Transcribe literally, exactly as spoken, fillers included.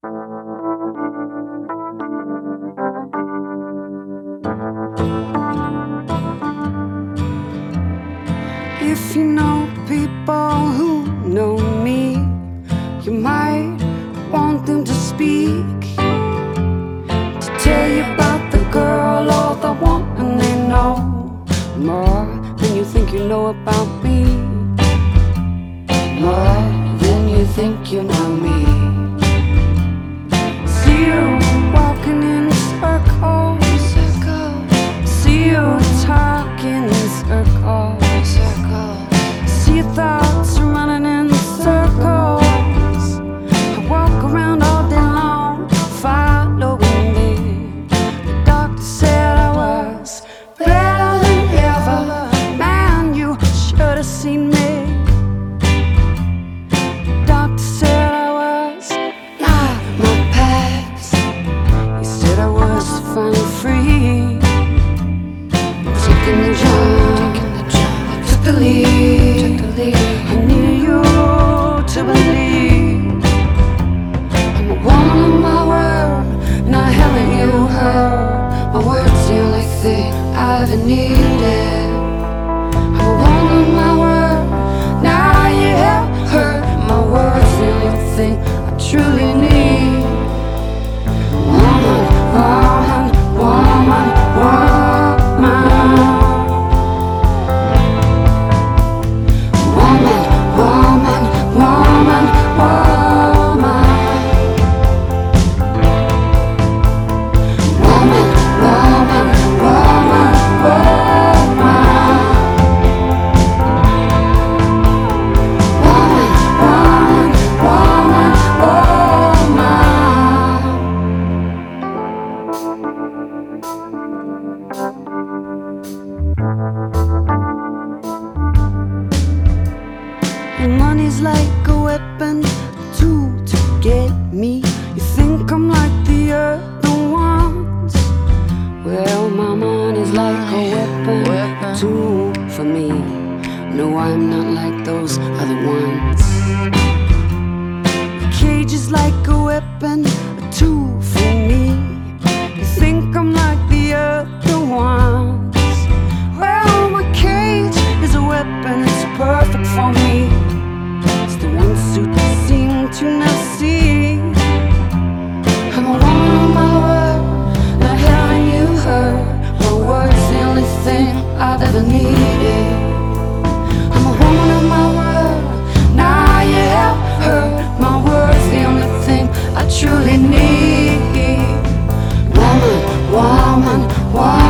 If you know people who know me, you might want them to speak, to tell you about the girl or the woman they know more than you think you know about me, more than you think you know me. See you walking in circles, see you talking in circles, see your thoughts running in circles. I walk around all day long, following me. The doctor said I was better than ever. Man, you should have seen me. The doctor said I was not my past. He said I was finally free. Taking the job, took the lead. I need you to believe I'm a woman of my word, not having you heard. My word's the only thing I ever needed. I'm a woman of my word, now you have heard. My word's the only thing I truly need. Woman, woman, woman, woman. Money's like a weapon, a tool to get me. You think I'm like the other ones? Well, my money's like a weapon, a tool for me. No, I'm not like those other ones. The cage is like a weapon, a tool for me. You think I'm like the other ones? Well, my cage is a weapon, it's perfect for me. It's the one suit you seem to not see. I'm a woman of my word, not having you heard. My word's the only thing I've ever needed. I'm a woman of my word, now you have heard. My word's the only thing I truly need. Woman, woman, woman.